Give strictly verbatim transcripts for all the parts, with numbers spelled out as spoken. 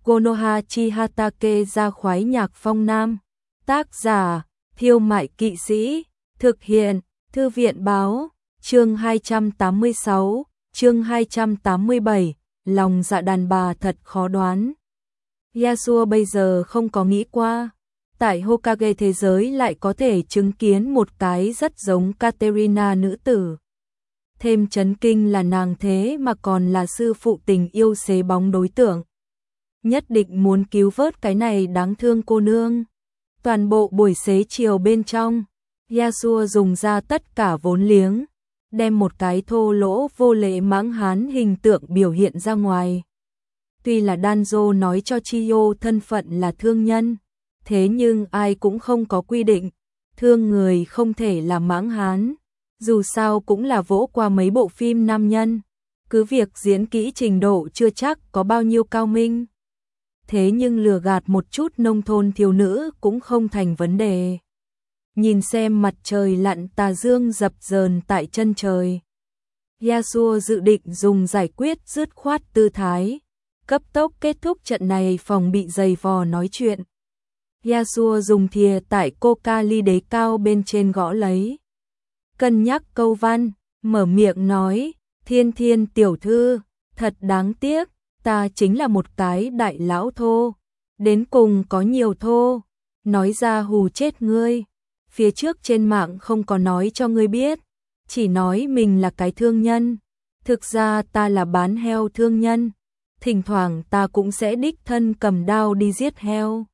Konoha Chihatake ra khoái nhạc phong nam. Tác giả, Thiêu Mại Kỵ Sĩ. Thực hiện, Thư viện Báo. Chương hai trăm tám mươi sáu, chương hai trăm tám mươi bảy, lòng dạ đàn bà thật khó đoán. Yasuo bây giờ không có nghĩ qua, tại Hokage thế giới lại có thể chứng kiến một cái rất giống Katerina nữ tử. Thêm chấn kinh là nàng thế mà còn là sư phụ tình yêu xế bóng đối tượng. Nhất định muốn cứu vớt cái này đáng thương cô nương. Toàn bộ buổi xế chiều bên trong, Yasuo dùng ra tất cả vốn liếng, đem một cái thô lỗ vô lễ mãng hán hình tượng biểu hiện ra ngoài. Tuy là Danzo nói cho Chiyo thân phận là thương nhân, thế nhưng ai cũng không có quy định, thương người không thể là mãng hán, dù sao cũng là vỗ qua mấy bộ phim nam nhân, cứ việc diễn kỹ trình độ chưa chắc có bao nhiêu cao minh. Thế nhưng lừa gạt một chút nông thôn thiếu nữ cũng không thành vấn đề. Nhìn xem mặt trời lặn tà dương dập dờn tại chân trời, Yasuo dự định dùng giải quyết dứt khoát tư thái, cấp tốc kết thúc trận này phòng bị dày vò nói chuyện. Yasuo dùng thìa tại coca ly đế cao bên trên gõ lấy. Cân nhắc câu văn, mở miệng nói, Thiên Thiên tiểu thư, thật đáng tiếc, ta chính là một cái đại lão thô, đến cùng có nhiều thô, nói ra hù chết ngươi. Phía trước trên mạng không có nói cho ngươi biết, chỉ nói mình là cái thương nhân. Thực ra ta là bán heo thương nhân, thỉnh thoảng ta cũng sẽ đích thân cầm đao đi giết heo.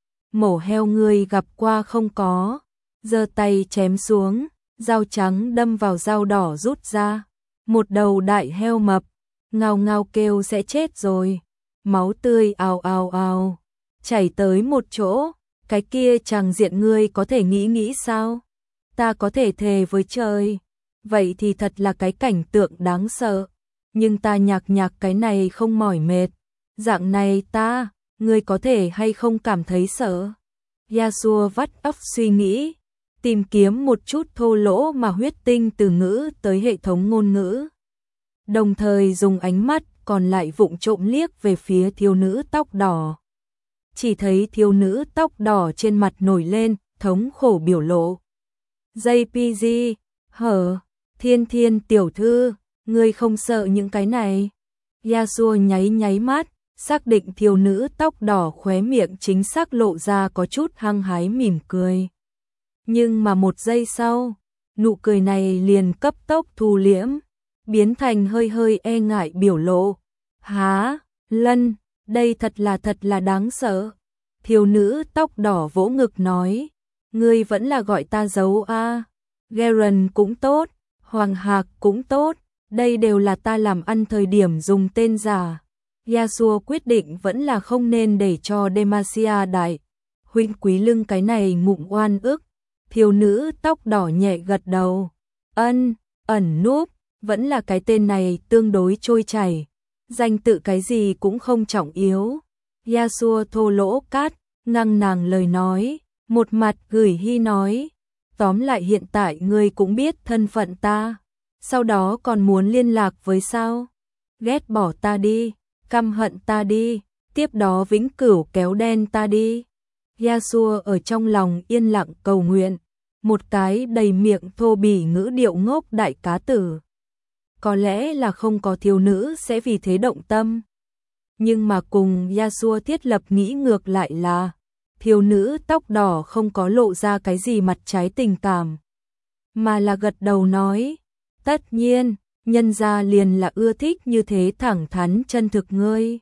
Mổ heo ngươi gặp qua không có? Giơ tay chém xuống, dao trắng đâm vào dao đỏ rút ra. Một đầu đại heo mập, ngao ngao kêu sẽ chết rồi. Máu tươi ào ào ào, chảy tới một chỗ. Cái kia chàng diện ngươi có thể nghĩ nghĩ sao? Ta có thể thề với trời. Vậy thì thật là cái cảnh tượng đáng sợ. Nhưng ta nhạc nhạc cái này không mỏi mệt. Dạng này ta, ngươi có thể hay không cảm thấy sợ? Yasuo vắt óc suy nghĩ, tìm kiếm một chút thô lỗ mà huyết tinh từ ngữ tới hệ thống ngôn ngữ. Đồng thời dùng ánh mắt còn lại vụng trộm liếc về phía thiếu nữ tóc đỏ. Chỉ thấy thiếu nữ tóc đỏ trên mặt nổi lên, thống khổ biểu lộ. gi pê giê, hở, Thiên Thiên tiểu thư, ngươi không sợ những cái này. Yasuo nháy nháy mắt, xác định thiếu nữ tóc đỏ khóe miệng chính xác lộ ra có chút hăng hái mỉm cười. Nhưng mà một giây sau, nụ cười này liền cấp tốc thu liễm, biến thành hơi hơi e ngại biểu lộ. Há, Lân, đây thật là thật là đáng sợ. Thiếu nữ tóc đỏ vỗ ngực nói, ngươi vẫn là gọi ta dấu a. Garen cũng tốt, Hoàng Hạc cũng tốt, đây đều là ta làm ăn thời điểm dùng tên giả. Yasuo quyết định vẫn là không nên để cho Demacia đại huynh quý lưng cái này ngụm oan ức. Thiếu nữ tóc đỏ nhẹ gật đầu, ân, ẩn núp, vẫn là cái tên này tương đối trôi chảy, danh tự cái gì cũng không trọng yếu. Yasuo thô lỗ cát, ngăng nàng lời nói, một mặt gửi hy nói, tóm lại hiện tại ngươi cũng biết thân phận ta, sau đó còn muốn liên lạc với sao? Ghét bỏ ta đi, căm hận ta đi, tiếp đó vĩnh cửu kéo đen ta đi. Yasuo ở trong lòng yên lặng cầu nguyện, một cái đầy miệng thô bỉ ngữ điệu ngốc đại cá tử. Có lẽ là không có thiếu nữ sẽ vì thế động tâm. Nhưng mà cùng Yasuo thiết lập nghĩ ngược lại là, thiếu nữ tóc đỏ không có lộ ra cái gì mặt trái tình cảm, mà là gật đầu nói, tất nhiên, nhân gia liền là ưa thích như thế thẳng thắn chân thực ngươi.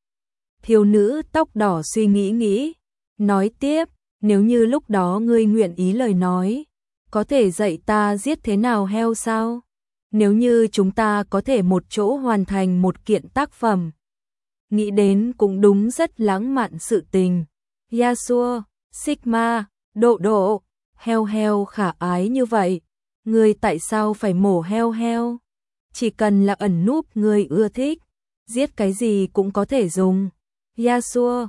Thiếu nữ tóc đỏ suy nghĩ nghĩ, nói tiếp, nếu như lúc đó ngươi nguyện ý lời nói, có thể dạy ta giết thế nào heo sao? Nếu như chúng ta có thể một chỗ hoàn thành một kiện tác phẩm, nghĩ đến cũng đúng rất lãng mạn sự tình. Yasuo, Sigma, Độ Độ, heo heo khả ái như vậy, ngươi tại sao phải mổ heo heo? Chỉ cần là ẩn núp ngươi ưa thích, giết cái gì cũng có thể dùng. Yasuo,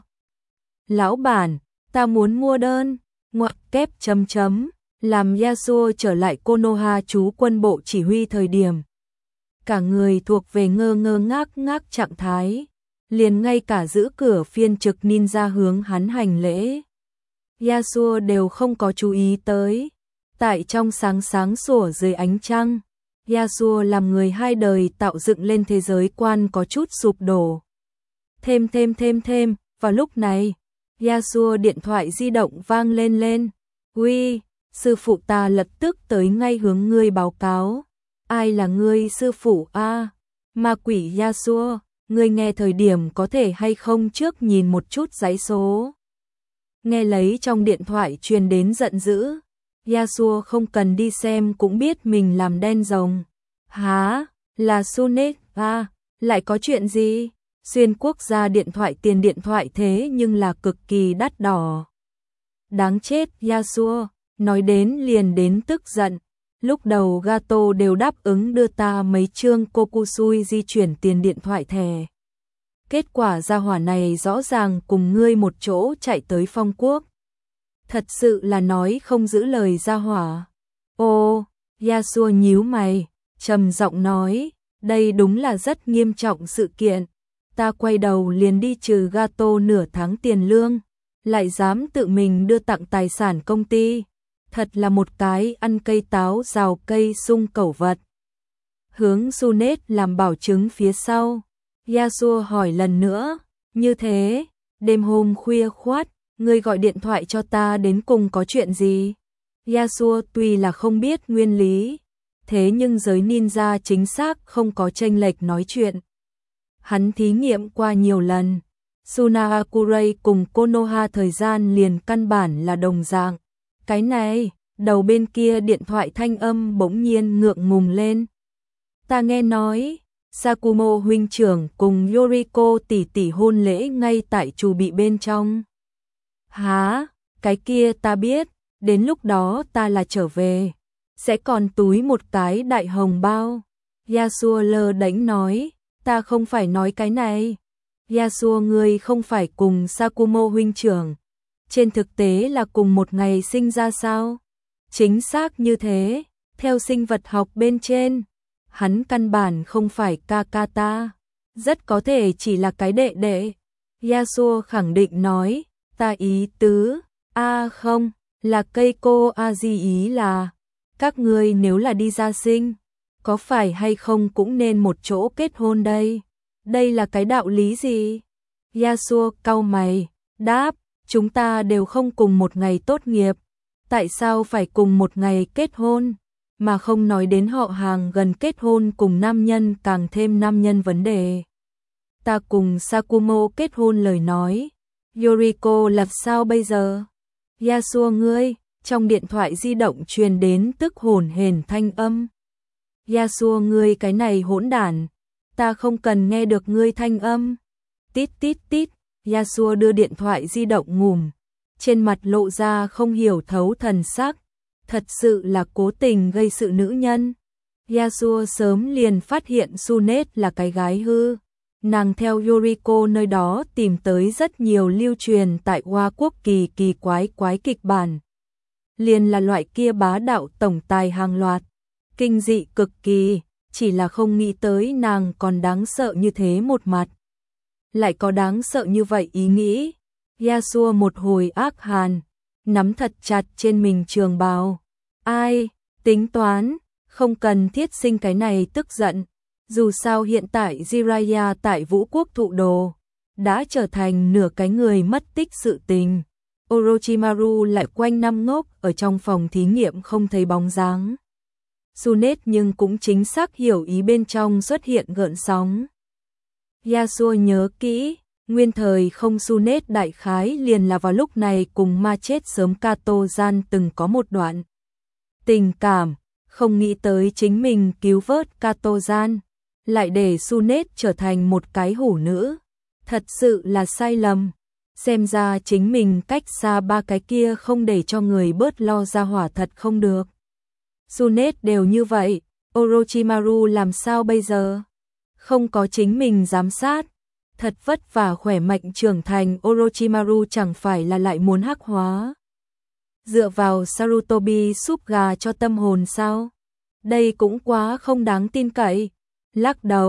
lão bản, ta muốn mua đơn, ngoặc kép chấm chấm, làm Yasuo trở lại Konoha trú quân bộ chỉ huy thời điểm. Cả người thuộc về ngơ ngơ ngác ngác trạng thái. liền ngay cả giữ cửa phiên trực ninja hướng hắn hành lễ. Yasuo đều không có chú ý tới. Tại trong sáng sáng sủa dưới ánh trăng, Yasuo làm người hai đời tạo dựng lên thế giới quan có chút sụp đổ. Thêm thêm thêm thêm, vào lúc này, Yasuo điện thoại di động vang lên lên. Uy, sư phụ ta lập tức tới ngay hướng ngươi báo cáo. Ai là ngươi sư phụ a? À, ma quỷ Yasuo, ngươi nghe thời điểm có thể hay không trước nhìn một chút dãy số. Nghe lấy trong điện thoại truyền đến giận dữ. Yasuo không cần đi xem cũng biết mình làm đen rồng. Hả? Là Sunet à? Lại có chuyện gì? Xuyên quốc gia điện thoại tiền điện thoại thế nhưng là cực kỳ đắt đỏ. Đáng chết Yasuo, nói đến liền đến tức giận. Lúc đầu Gato đều đáp ứng đưa ta mấy chương Kokusui di chuyển tiền điện thoại thẻ. Kết quả gia hỏa này rõ ràng cùng ngươi một chỗ chạy tới Phong Quốc. Thật sự là nói không giữ lời gia hỏa. Ô, Yasuo nhíu mày, trầm giọng nói, đây đúng là rất nghiêm trọng sự kiện. Ta quay đầu liền đi trừ Gato nửa tháng tiền lương, lại dám tự mình đưa tặng tài sản công ty. Thật là một cái ăn cây táo rào cây sung cẩu vật. Hướng Sunet làm bảo chứng phía sau. Yasuo hỏi lần nữa, như thế, đêm hôm khuya khoát, ngươi gọi điện thoại cho ta đến cùng có chuyện gì? Yasuo tuy là không biết nguyên lý, thế nhưng giới ninja chính xác không có chênh lệch nói chuyện. Hắn thí nghiệm qua nhiều lần, Tsunahakurei cùng Konoha thời gian liền căn bản là đồng dạng. Cái này, đầu bên kia điện thoại thanh âm bỗng nhiên ngượng ngùng lên. Ta nghe nói, Sakumo huynh trưởng cùng Yoriko tỷ tỷ hôn lễ ngay tại chủ bị bên trong. Hả? Cái kia ta biết, đến lúc đó ta là trở về, sẽ còn túi một cái đại hồng bao. Yasuo lơ đánh nói, ta không phải nói cái này. Yasuo ngươi không phải cùng Sakumo huynh trưởng, trên thực tế là cùng một ngày sinh ra sao? Chính xác như thế, theo sinh vật học bên trên, hắn căn bản không phải ca ca ta, rất có thể chỉ là cái đệ đệ. Yasuo khẳng định nói, ta ý tứ, a à không, là Keiko Aji ý là, các ngươi nếu là đi gia sinh, có phải hay không cũng nên một chỗ kết hôn đây? Đây là cái đạo lý gì? Yasuo cau mày, đáp, chúng ta đều không cùng một ngày tốt nghiệp, tại sao phải cùng một ngày kết hôn? Mà không nói đến họ hàng gần kết hôn cùng nam nhân càng thêm nam nhân vấn đề. Ta cùng Sakumo kết hôn lời nói, Yoriko làm sao bây giờ? Yasuo ngươi, trong điện thoại di động truyền đến tức hồn hển thanh âm. Yasuo ngươi cái này hỗn đản, ta không cần nghe được ngươi thanh âm. Tít tít tít, Yasuo đưa điện thoại di động ngủm, trên mặt lộ ra không hiểu thấu thần sắc. Thật sự là cố tình gây sự nữ nhân. Yasuo sớm liền phát hiện Sunet là cái gái hư. Nàng theo Yoriko nơi đó tìm tới rất nhiều lưu truyền tại Hoa Quốc kỳ kỳ quái quái kịch bản. Liền là loại kia bá đạo tổng tài hàng loạt. Kinh dị cực kỳ, chỉ là không nghĩ tới nàng còn đáng sợ như thế một mặt. Lại có đáng sợ như vậy ý nghĩ. Yasuo một hồi ác hàn, nắm thật chặt trên mình trường bào. Ai, tính toán, không cần thiết sinh cái này tức giận. Dù sao hiện tại Jiraiya tại Vũ Quốc thụ đồ, đã trở thành nửa cái người mất tích sự tình. Orochimaru lại quanh năm ngốc ở trong phòng thí nghiệm không thấy bóng dáng. Sunet nhưng cũng chính xác hiểu ý bên trong xuất hiện gợn sóng. Yasuo nhớ kỹ, nguyên thời không Sunet đại khái liền là vào lúc này cùng ma chết sớm Kato gian từng có một đoạn tình cảm, không nghĩ tới chính mình cứu vớt Kato gian, lại để Sunet trở thành một cái hủ nữ. Thật sự là sai lầm. Xem ra chính mình cách xa ba cái kia không để cho người bớt lo ra hỏa thật không được. Sunet đều như vậy, Orochimaru làm sao bây giờ? Không có chính mình giám sát. Thật vất vả khỏe mạnh trưởng thành Orochimaru chẳng phải là lại muốn hắc hóa. Dựa vào Sarutobi súp gà cho tâm hồn sao? Đây cũng quá không đáng tin cậy. Lắc đầu,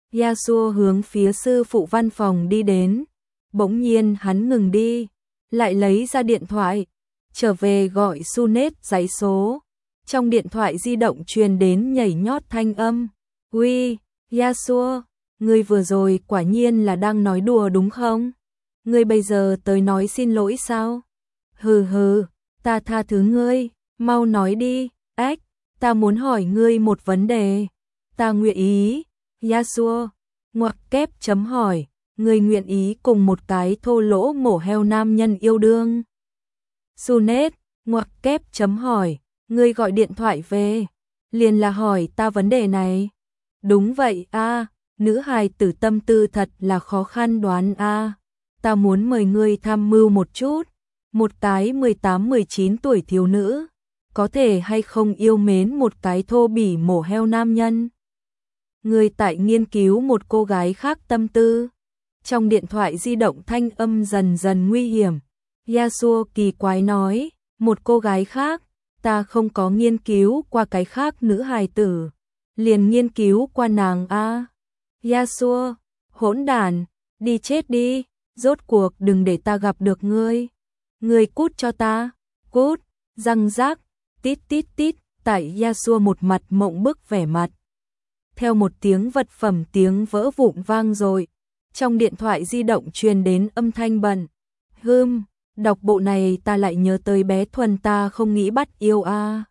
Yasuo hướng phía sư phụ văn phòng đi đến. Bỗng nhiên hắn ngừng đi, lại lấy ra điện thoại, trở về gọi Sunet giấy số. Trong điện thoại di động truyền đến nhảy nhót thanh âm. Uy, Yasuo, ngươi vừa rồi quả nhiên là đang nói đùa đúng không? Ngươi bây giờ tới nói xin lỗi sao? Hừ hừ, ta tha thứ ngươi, mau nói đi. Ách, ta muốn hỏi ngươi một vấn đề. Ta nguyện ý. Yasuo, ngoặc kép chấm hỏi, ngươi nguyện ý cùng một cái thô lỗ mổ heo nam nhân yêu đương? Sunet, ngoặc kép chấm hỏi, ngươi gọi điện thoại về, liền là hỏi ta vấn đề này. Đúng vậy a, à, nữ hài tử tâm tư thật là khó khăn đoán a. À. Ta muốn mời ngươi tham mưu một chút, một cái mười tám mười chín tuổi thiếu nữ, có thể hay không yêu mến một cái thô bỉ mổ heo nam nhân? Ngươi tại nghiên cứu một cô gái khác tâm tư. Trong điện thoại di động thanh âm dần dần nguy hiểm. Yasuo kỳ quái nói, một cô gái khác, ta không có nghiên cứu qua cái khác nữ hài tử, liền nghiên cứu qua nàng a. À. Yasuo, hỗn đản, đi chết đi, rốt cuộc đừng để ta gặp được ngươi. Ngươi cút cho ta, cút, răng rác, tít tít tít, tại Yasuo một mặt mộng bức vẻ mặt. Theo một tiếng vật phẩm tiếng vỡ vụn vang rồi, trong điện thoại di động truyền đến âm thanh bận. Hừm, đọc bộ này ta lại nhớ tới bé Thuần ta không nghĩ bắt yêu a. À.